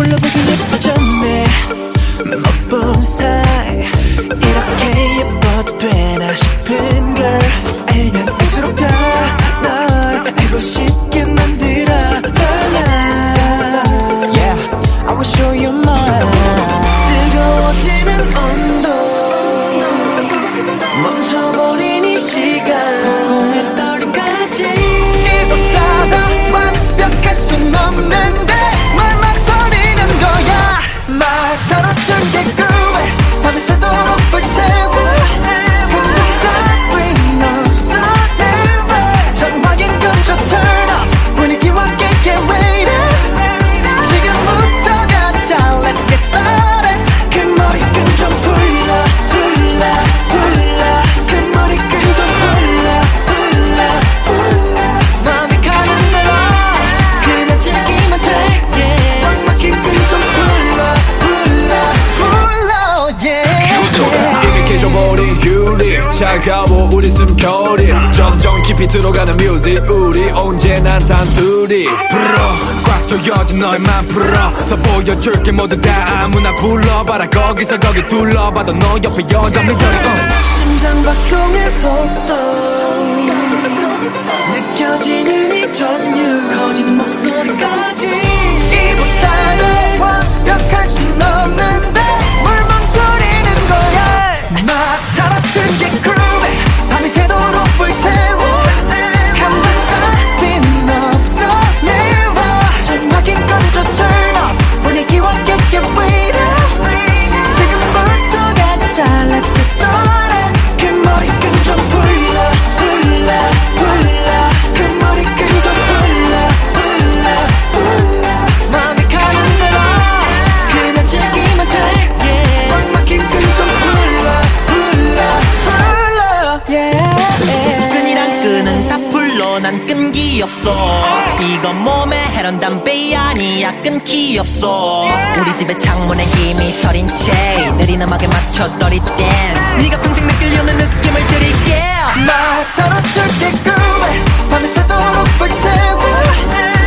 몰라보기 예뻐졌네. 못 본 사이 이렇게 예뻐도 되나 싶은 걸 알면 알수록 더 널 알고 싶게 만들어 Yeah, I will show you mine. 뜨거워지는 온도 멈춰버린 이 시간 공을 떨림까지 이보다 더 완벽할 순 없는데 뭘 망설이는 거야. 말 떨어진 게 그래 밤새도록 불태워 감정 따윈 없어 never 전화긴 끈적 turn off 분위기와 깨게 wait 지금부터 가자 let's get started 그 머리끈 좀 풀라 풀라 풀라 그 머리끈 좀 풀라 풀라 풀라 마음이 가는 대로 그냥 즐기면 돼 yeah 꽉 막힌 끈 좀 풀라 풀라 풀라 yeah 이미 깨져버린 유리 차가워 우리 숨결이 점점 깊이 들어가는 뮤직 우리 언제나 단둘이 불어 꽉 조여진 너의만 풀어서 보여줄게 모두 다 아무나 불러봐라 거기서 거기 둘러봐도 너 옆에 여자 미저리 심장 박동의 속도 느껴지는 이 전율 커지는 목소리까지 이보다 더 완벽할 순 없는데 뭘 망설이는 거야. 막 달아준 게 groovy 밤이 새도록 불태워 감정 따윈 없어 never 전화긴 꺼져 turn off 분위기와 깨게 wait 지금부터 가자 let's get started 그 머리끈 좀 풀라 풀라 풀라 그 머리끈 좀 풀라 풀라 풀라 마음이 가는 대로 그냥 즐기면 돼 yeah 꽉 막힌 끈 좀 풀라 풀라 풀라 yeah 끈이랑 끈은 다 풀러 난 끈기 없어. 이건 몸에 해로운 담배 아니야 끊기 없어. 우리 집에 창문에 힘이 서린 채 느린 음악에 맞춰 떨이 댄스 네가 평생 느끼려는 느낌을 드릴게 막 떨어질 게 groovy 밤이 새도록 불태워